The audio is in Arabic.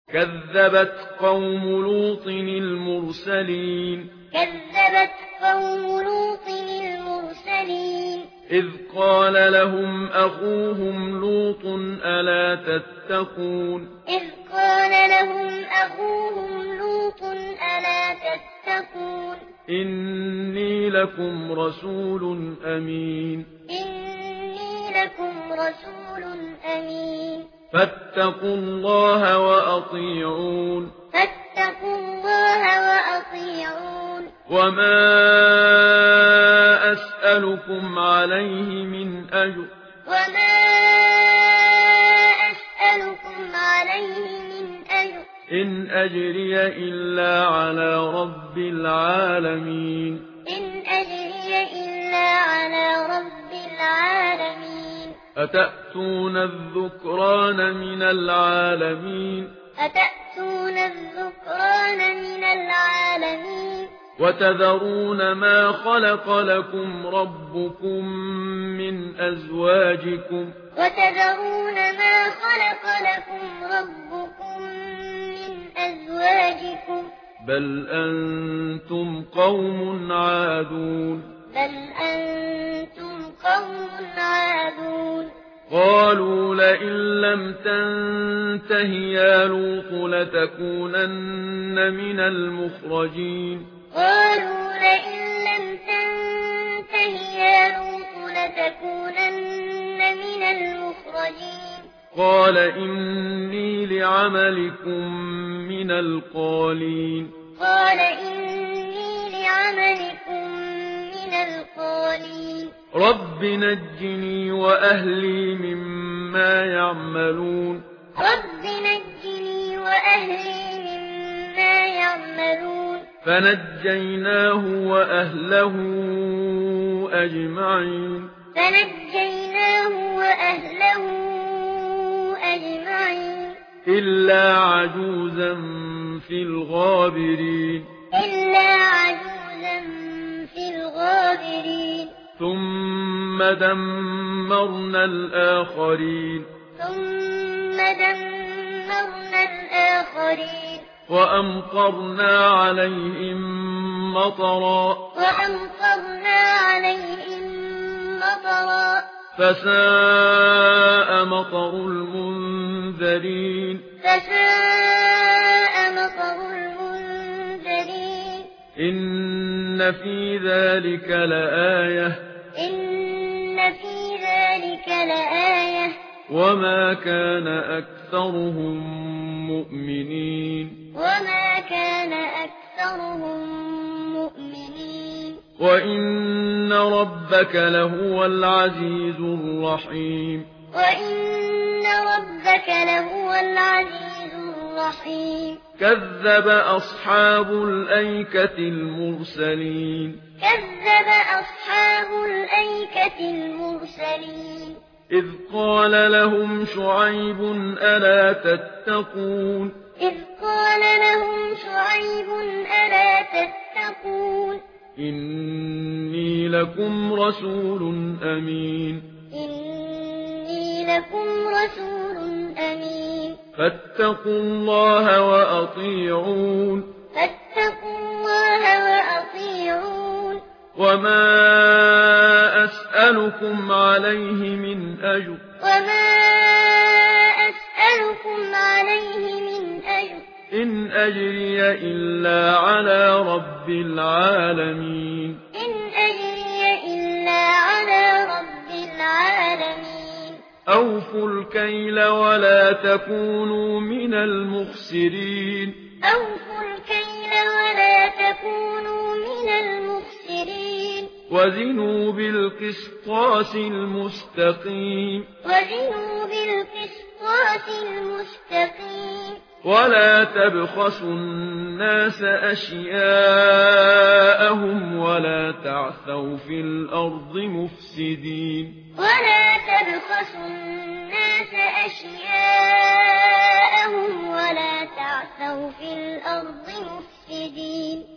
كذبت قوم لوط المرسلين كذبت قوم لوط المرسلين إذ قال لهم أخوهم لوط ألا تتقون إذ قال لهم أخوهم لوط ألا تتقون إني لكم رسول أمين إني لكم رسول أمين فاتقوا الله وأطيعون فاتقوا الله وأطيعون وما أسألكم عليه من أجر وما أسألكم عليه من أجر إن أجري إلا على رب العالمين إن أجري إلا على رب العالمين أتأتون الذكران من العالمين أتأتون الذكران من العالمين وتذرون ما خلق لكم ربكم من أزواجكم وتذرون ما خلق لكم ربكم من أزواجكم بل أنتم قوم عادون بل أنتم قوم عادون قالوا لئن لم تنته يا لوط لتكونن من المخرجين قالوا لئن لم تنته يا لوط لتكونن من المخرجين قال إني لعملكم من القالين قال إني لعملكم من القالين رب نجني وأهلي مما يعملون رب نجني وأهلي مما يعملون فنجيناه وأهله أجمعين فنجيناه وأهله أجمعين إلا عجوزا في الغابرين إلا عجوزا في الغابرين ثم دمرنا الآخرين ثم دمرنا الآخرين وأمطرنا عليهم مطرا وأمطرنا عليهم مطرا فساء مطر المنذرين فساء مطر المنذرين إن في ذلك لآية إن في ذلك لآية وما كان أكثرهم مؤمنين وما كان أكثرهم مؤمنين وإن ربك لهو العزيز الرحيم وإن ربك لهو العزيز الرحيم كذب أصحاب الأيكة المرسلين كذب أصحاب الأيكة المرسلين إذ قال لهم شعيب ألا تتقون إذ قال لهم شعيب ألا تتقون إني لكم رسول أمين إني لكم رسول أمين فاتقوا الله وأطيعون فاتقوا الله وأطيعون وما أسألكم عليه من أجر وما أسألكم عليه من أجر إن أجري إلا على رب العالمين إن أجري إلا على رب العالمين أوفوا الكيل ولا تكونوا من المخسرين أوفوا الكيل ولا تكونوا من المخسرين وزنوا بالقسطاس المستقيم وزنوا بالقسطاس المستقيم ولا تبخسوا الناس أشياءهم ولا تعثوا في الأرض مفسدين ولا تبخسوا الناس أشياءهم ولا تعثوا في الأرض مفسدين